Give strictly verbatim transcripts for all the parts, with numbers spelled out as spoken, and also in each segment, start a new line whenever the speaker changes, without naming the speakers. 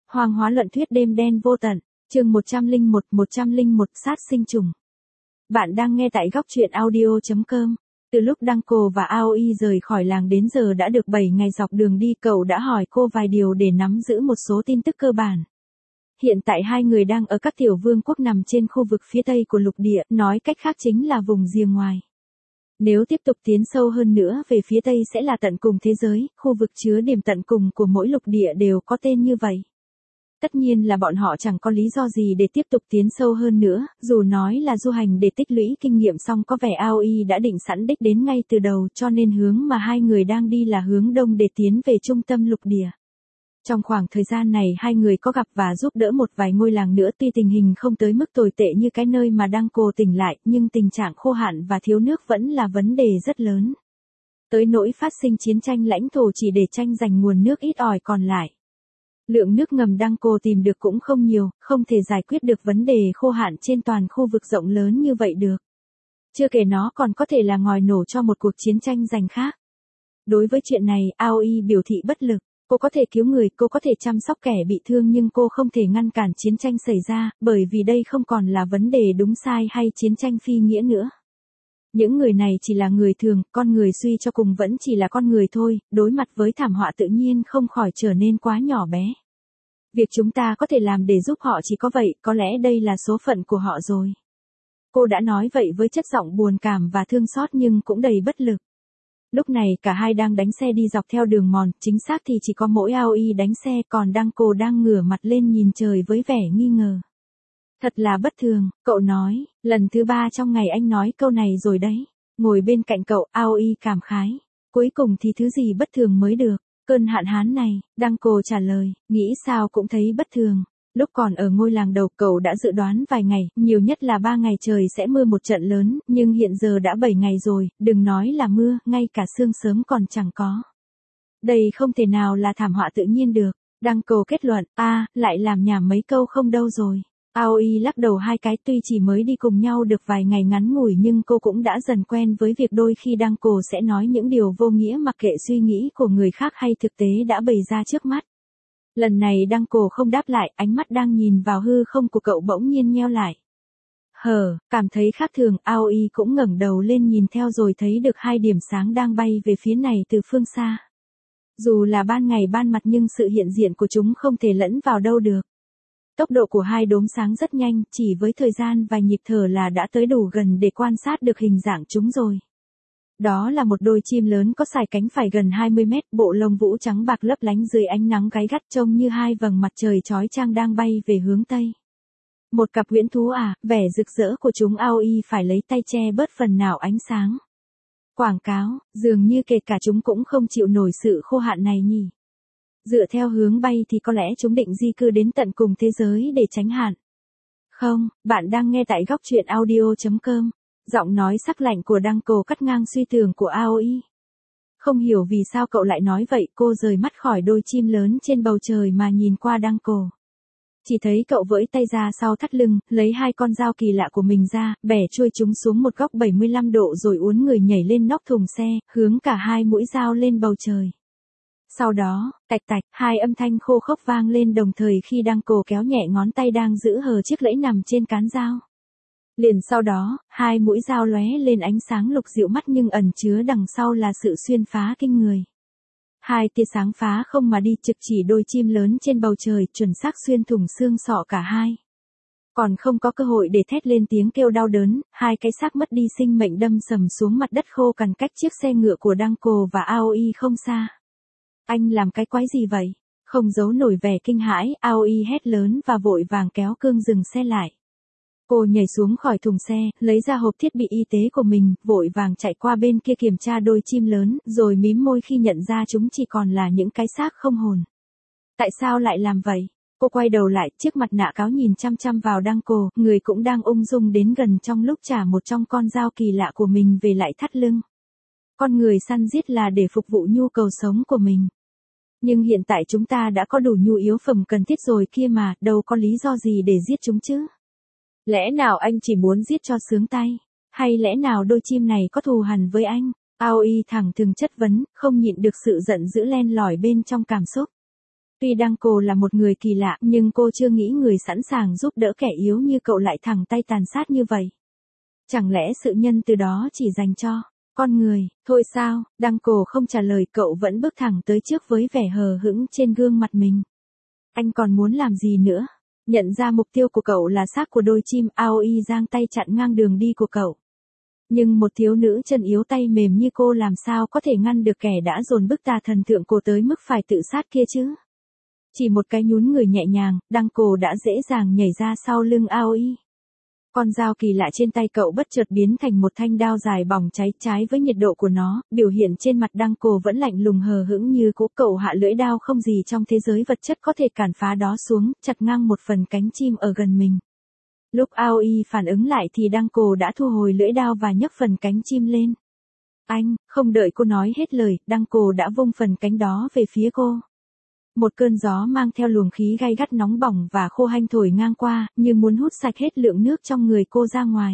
Hoang hóa luận thuyết đêm đen vô tận, chương một trăm lẻ một, một trăm lẻ một sát sinh trùng. Bạn đang nghe tại góc truyện audio chấm com. Từ lúc Đăng-cô và Aoi rời khỏi làng đến giờ đã được bảy ngày dọc đường đi, cậu đã hỏi cô vài điều để nắm giữ một số tin tức cơ bản. Hiện tại hai người đang ở các tiểu vương quốc nằm trên khu vực phía tây của lục địa, nói cách khác chính là vùng rìa ngoài. Nếu tiếp tục tiến sâu hơn nữa về phía tây sẽ là tận cùng thế giới, khu vực chứa điểm tận cùng của mỗi lục địa đều có tên như vậy. Tất nhiên là bọn họ chẳng có lý do gì để tiếp tục tiến sâu hơn nữa, dù nói là du hành để tích lũy kinh nghiệm xong có vẻ Aoi đã định sẵn đích đến ngay từ đầu, cho nên hướng mà hai người đang đi là hướng đông để tiến về trung tâm lục địa. Trong khoảng thời gian này hai người có gặp và giúp đỡ một vài ngôi làng nữa, tuy tình hình không tới mức tồi tệ như cái nơi mà Đăng-cô tỉnh lại, nhưng tình trạng khô hạn và thiếu nước vẫn là vấn đề rất lớn. Tới nỗi phát sinh chiến tranh lãnh thổ chỉ để tranh giành nguồn nước ít ỏi còn lại. Lượng nước ngầm Đăng-cô tìm được cũng không nhiều, không thể giải quyết được vấn đề khô hạn trên toàn khu vực rộng lớn như vậy được. Chưa kể nó còn có thể là ngòi nổ cho một cuộc chiến tranh giành khác. Đối với chuyện này, Aoi biểu thị bất lực. Cô có thể cứu người, cô có thể chăm sóc kẻ bị thương nhưng cô không thể ngăn cản chiến tranh xảy ra, bởi vì đây không còn là vấn đề đúng sai hay chiến tranh phi nghĩa nữa. Những người này chỉ là người thường, con người suy cho cùng vẫn chỉ là con người thôi, đối mặt với thảm họa tự nhiên không khỏi trở nên quá nhỏ bé. Việc chúng ta có thể làm để giúp họ chỉ có vậy, có lẽ đây là số phận của họ rồi. Cô đã nói vậy với chất giọng buồn cảm và thương xót nhưng cũng đầy bất lực. Lúc này cả hai đang đánh xe đi dọc theo đường mòn, chính xác thì chỉ có mỗi Aoi đánh xe, còn Đăng-cô đang ngửa mặt lên nhìn trời với vẻ nghi ngờ. Thật là bất thường, cậu nói, lần thứ ba trong ngày anh nói câu này rồi đấy. Ngồi bên cạnh cậu, Aoi cảm khái. Cuối cùng thì thứ gì bất thường mới được, cơn hạn hán này, Đăng-cô trả lời, nghĩ sao cũng thấy bất thường. Lúc còn ở ngôi làng đầu cậu đã dự đoán vài ngày, nhiều nhất là ba ngày trời sẽ mưa một trận lớn, nhưng hiện giờ đã bảy ngày rồi, đừng nói là mưa, ngay cả sương sớm còn chẳng có. Đây không thể nào là thảm họa tự nhiên được. Đăng-cô kết luận, a à, lại làm nhảm mấy câu không đâu rồi. Aoi lắc đầu hai cái, tuy chỉ mới đi cùng nhau được vài ngày ngắn ngủi nhưng cô cũng đã dần quen với việc đôi khi Đăng-cô sẽ nói những điều vô nghĩa mặc kệ suy nghĩ của người khác hay thực tế đã bày ra trước mắt. Lần này Đăng-cô không đáp lại, ánh mắt đang nhìn vào hư không của cậu bỗng nhiên nheo lại. Hờ, cảm thấy khác thường, Aoi cũng ngẩng đầu lên nhìn theo rồi thấy được hai điểm sáng đang bay về phía này từ phương xa. Dù là ban ngày ban mặt nhưng sự hiện diện của chúng không thể lẫn vào đâu được. Tốc độ của hai đốm sáng rất nhanh, chỉ với thời gian vài nhịp thở là đã tới đủ gần để quan sát được hình dạng chúng rồi. Đó là một đôi chim lớn có sải cánh phải gần hai mươi mét, bộ lông vũ trắng bạc lấp lánh dưới ánh nắng gáy gắt trông như hai vầng mặt trời chói chang đang bay về hướng tây. Một cặp huyễn thú à, vẻ rực rỡ của chúng Aoi phải lấy tay che bớt phần nào ánh sáng. Quảng cáo, dường như kể cả chúng cũng không chịu nổi sự khô hạn này nhỉ. Dựa theo hướng bay thì có lẽ chúng định di cư đến tận cùng thế giới để tránh hạn. Không, bạn đang nghe tại góc truyện audio chấm com. Giọng nói sắc lạnh của Đăng-cô cắt ngang suy tưởng của Aoi. Không hiểu vì sao cậu lại nói vậy, cô rời mắt khỏi đôi chim lớn trên bầu trời mà nhìn qua Đăng-cô. Chỉ thấy cậu vẫy tay ra sau thắt lưng, lấy hai con dao kỳ lạ của mình ra, bẻ chuôi chúng xuống một góc bảy mươi lăm độ rồi uốn người nhảy lên nóc thùng xe, hướng cả hai mũi dao lên bầu trời. Sau đó, tạch tạch, hai âm thanh khô khốc vang lên đồng thời khi Đăng-cô kéo nhẹ ngón tay đang giữ hờ chiếc lẫy nằm trên cán dao. Liền sau đó, hai mũi dao lóe lên ánh sáng lục dịu mắt nhưng ẩn chứa đằng sau là sự xuyên phá kinh người. Hai tia sáng phá không mà đi trực chỉ đôi chim lớn trên bầu trời, chuẩn xác xuyên thủng xương sọ cả hai. Còn không có cơ hội để thét lên tiếng kêu đau đớn, hai cái xác mất đi sinh mệnh đâm sầm xuống mặt đất khô cằn cách chiếc xe ngựa của Đăng-cô và Aoi không xa. Anh làm cái quái gì vậy? Không giấu nổi vẻ kinh hãi, Aoi hét lớn và vội vàng kéo cương dừng xe lại. Cô nhảy xuống khỏi thùng xe, lấy ra hộp thiết bị y tế của mình, vội vàng chạy qua bên kia kiểm tra đôi chim lớn, rồi mím môi khi nhận ra chúng chỉ còn là những cái xác không hồn. Tại sao lại làm vậy? Cô quay đầu lại, chiếc mặt nạ cáo nhìn chăm chăm vào Đăng-cô, người cũng đang ung dung đến gần trong lúc trả một trong con dao kỳ lạ của mình về lại thắt lưng. Con người săn giết là để phục vụ nhu cầu sống của mình. Nhưng hiện tại chúng ta đã có đủ nhu yếu phẩm cần thiết rồi kia mà, đâu có lý do gì để giết chúng chứ? Lẽ nào anh chỉ muốn giết cho sướng tay? Hay lẽ nào đôi chim này có thù hằn với anh? Aoi thẳng thừng chất vấn, không nhịn được sự giận dữ len lỏi bên trong cảm xúc. Tuy Đăng Cổ là một người kỳ lạ, nhưng cô chưa nghĩ người sẵn sàng giúp đỡ kẻ yếu như cậu lại thẳng tay tàn sát như vậy. Chẳng lẽ sự nhân từ đó chỉ dành cho con người, thôi sao? Đăng Cổ không trả lời, cậu vẫn bước thẳng tới trước với vẻ hờ hững trên gương mặt mình. Anh còn muốn làm gì nữa? Nhận ra mục tiêu của cậu là xác của đôi chim, Aoi giang tay chặn ngang đường đi của cậu. Nhưng một thiếu nữ chân yếu tay mềm như cô làm sao có thể ngăn được kẻ đã dồn bức tà thần thượng cổ tới mức phải tự sát kia chứ? Chỉ một cái nhún người nhẹ nhàng, Đăng Cổ đã dễ dàng nhảy ra sau lưng Aoi. Con dao kỳ lạ trên tay cậu bất chợt biến thành một thanh đao dài bỏng cháy, trái với nhiệt độ của nó, biểu hiện trên mặt Đăng Cổ vẫn lạnh lùng hờ hững như cũ. Cậu hạ lưỡi đao không gì trong thế giới vật chất có thể cản phá đó xuống, chặt ngang một phần cánh chim ở gần mình. Lúc Aoi phản ứng lại thì Đăng Cổ đã thu hồi lưỡi đao và nhấc phần cánh chim lên. Anh, không đợi cô nói hết lời, Đăng Cổ đã vung phần cánh đó về phía cô. Một cơn gió mang theo luồng khí gay gắt nóng bỏng và khô hanh thổi ngang qua, như muốn hút sạch hết lượng nước trong người cô ra ngoài.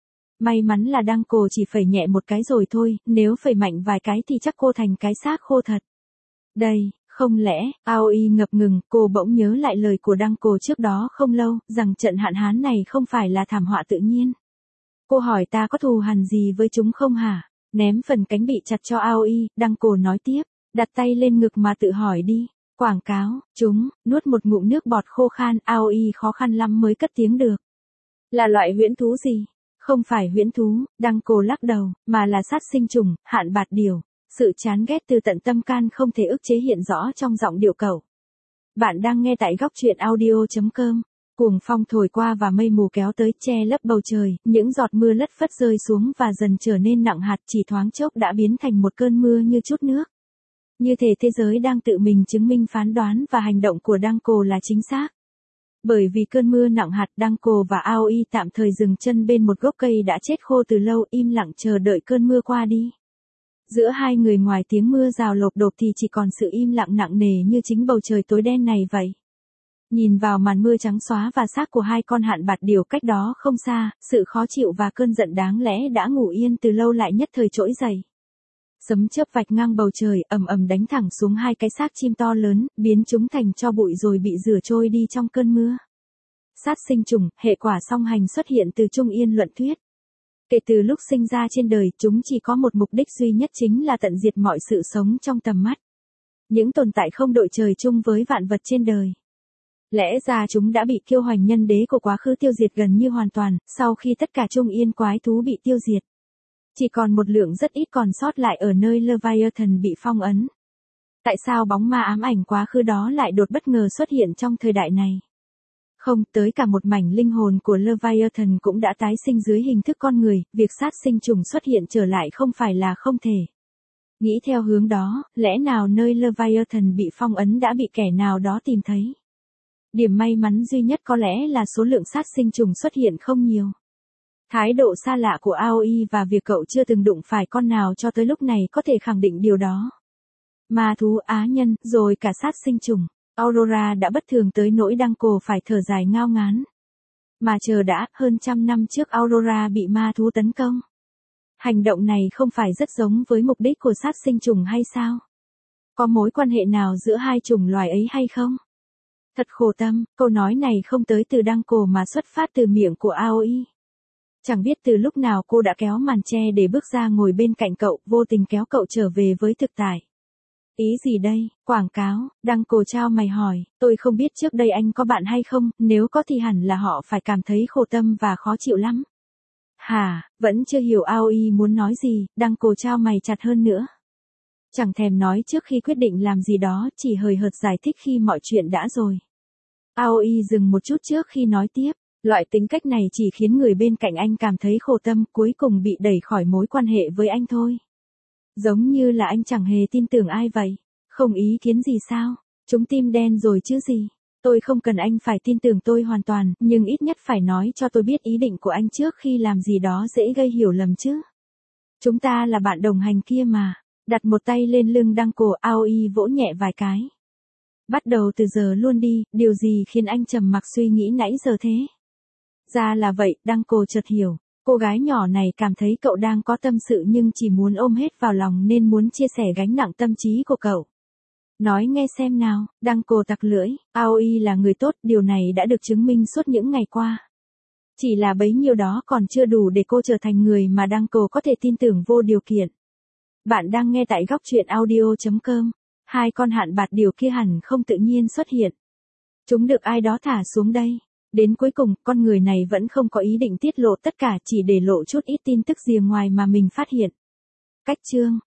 May mắn là Đăng Cổ chỉ phẩy nhẹ một cái rồi thôi, nếu phẩy mạnh vài cái thì chắc cô thành cái xác khô thật. Đây, không lẽ, Aoi ngập ngừng, cô bỗng nhớ lại lời của Đăng Cổ trước đó không lâu, rằng trận hạn hán này không phải là thảm họa tự nhiên. Cô hỏi ta có thù hằn gì với chúng không hả? Ném phần cánh bị chặt cho Aoi, Đăng Cổ nói tiếp, đặt tay lên ngực mà tự hỏi đi. Quảng cáo, chúng, nuốt một ngụm nước bọt khô khan, Aoi khó khăn lắm mới cất tiếng được. Là loại huyễn thú gì? Không phải huyễn thú, Đăng Cổ lắc đầu, mà là sát sinh trùng, hạn bạt điểu. Sự chán ghét từ tận tâm can không thể ức chế hiện rõ trong giọng điệu cậu. Bạn đang nghe tại góc truyện audio chấm com. Cuồng phong thổi qua và mây mù kéo tới che lấp bầu trời, những giọt mưa lất phất rơi xuống và dần trở nên nặng hạt, chỉ thoáng chốc đã biến thành một cơn mưa như chút nước. Như thể thế giới đang tự mình chứng minh phán đoán và hành động của Đăng Cổ là chính xác. Bởi vì cơn mưa nặng hạt, Đăng Cổ và Aoi tạm thời dừng chân bên một gốc cây đã chết khô từ lâu, im lặng chờ đợi cơn mưa qua đi. Giữa hai người ngoài tiếng mưa rào lộp đột thì chỉ còn sự im lặng nặng nề như chính bầu trời tối đen này vậy. Nhìn vào màn mưa trắng xóa và xác của hai con hạn bạt điểu cách đó không xa, sự khó chịu và cơn giận đáng lẽ đã ngủ yên từ lâu lại nhất thời trỗi dậy. Sấm chớp vạch ngang bầu trời, ầm ầm đánh thẳng xuống hai cái xác chim to lớn, biến chúng thành tro bụi rồi bị rửa trôi đi trong cơn mưa. Sát sinh trùng, hệ quả song hành xuất hiện từ Trung Yên luận thuyết. Kể từ lúc sinh ra trên đời, chúng chỉ có một mục đích duy nhất, chính là tận diệt mọi sự sống trong tầm mắt. Những tồn tại không đội trời chung với vạn vật trên đời. Lẽ ra chúng đã bị kiêu hoành nhân đế của quá khứ tiêu diệt gần như hoàn toàn, sau khi tất cả Trung Yên quái thú bị tiêu diệt. Chỉ còn một lượng rất ít còn sót lại ở nơi Leviathan bị phong ấn. Tại sao bóng ma ám ảnh quá khứ đó lại đột bất ngờ xuất hiện trong thời đại này? Không, tới cả một mảnh linh hồn của Leviathan cũng đã tái sinh dưới hình thức con người, việc sát sinh trùng xuất hiện trở lại không phải là không thể. Nghĩ theo hướng đó, lẽ nào nơi Leviathan bị phong ấn đã bị kẻ nào đó tìm thấy? Điểm may mắn duy nhất có lẽ là số lượng sát sinh trùng xuất hiện không nhiều. Thái độ xa lạ của Aoi và việc cậu chưa từng đụng phải con nào cho tới lúc này có thể khẳng định điều đó. Ma thú, á nhân, rồi cả sát sinh trùng. Aurora đã bất thường tới nỗi Đăng Cổ phải thở dài ngao ngán. Mà chờ đã, hơn trăm năm trước Aurora bị ma thú tấn công. Hành động này không phải rất giống với mục đích của sát sinh trùng hay sao? Có mối quan hệ nào giữa hai chủng loài ấy hay không? Thật khổ tâm, câu nói này không tới từ Đăng Cổ mà xuất phát từ miệng của Aoi. Chẳng biết từ lúc nào cô đã kéo màn che để bước ra ngồi bên cạnh cậu, vô tình kéo cậu trở về với thực tại. Ý gì đây, quảng cáo? Đăng Cổ trao mày hỏi, tôi không biết trước đây anh có bạn hay không, nếu có thì hẳn là họ phải cảm thấy khổ tâm và khó chịu lắm. Hả, vẫn chưa hiểu Aoi muốn nói gì, Đăng Cổ trao mày chặt hơn nữa. Chẳng thèm nói trước khi quyết định làm gì đó, chỉ hời hợt giải thích khi mọi chuyện đã rồi. Aoi dừng một chút trước khi nói tiếp. Loại tính cách này chỉ khiến người bên cạnh anh cảm thấy khổ tâm, cuối cùng bị đẩy khỏi mối quan hệ với anh thôi. Giống như là anh chẳng hề tin tưởng ai vậy. Không ý kiến gì sao? Chúng tim đen rồi chứ gì? Tôi không cần anh phải tin tưởng tôi hoàn toàn, nhưng ít nhất phải nói cho tôi biết ý định của anh trước khi làm gì đó dễ gây hiểu lầm chứ. Chúng ta là bạn đồng hành kia mà. Đặt một tay lên lưng Đăng Cổ, Aoi vỗ nhẹ vài cái. Bắt đầu từ giờ luôn đi, điều gì khiến anh trầm mặc suy nghĩ nãy giờ thế? Ra là vậy, Đăng Cổ chợt hiểu. Cô gái nhỏ này cảm thấy cậu đang có tâm sự nhưng chỉ muốn ôm hết vào lòng nên muốn chia sẻ gánh nặng tâm trí của cậu. Nói nghe xem nào, Đăng Cổ tặc lưỡi, a o e là người tốt, điều này đã được chứng minh suốt những ngày qua. Chỉ là bấy nhiêu đó còn chưa đủ để cô trở thành người mà Đăng Cổ có thể tin tưởng vô điều kiện. Bạn đang nghe tại góc truyện audio.com. Hai con hạn bạt điều kia hẳn không tự nhiên xuất hiện. Chúng được ai đó thả xuống đây. Đến cuối cùng, con người này vẫn không có ý định tiết lộ tất cả, chỉ để lộ chút ít tin tức rìa ngoài mà mình phát hiện. Cách chương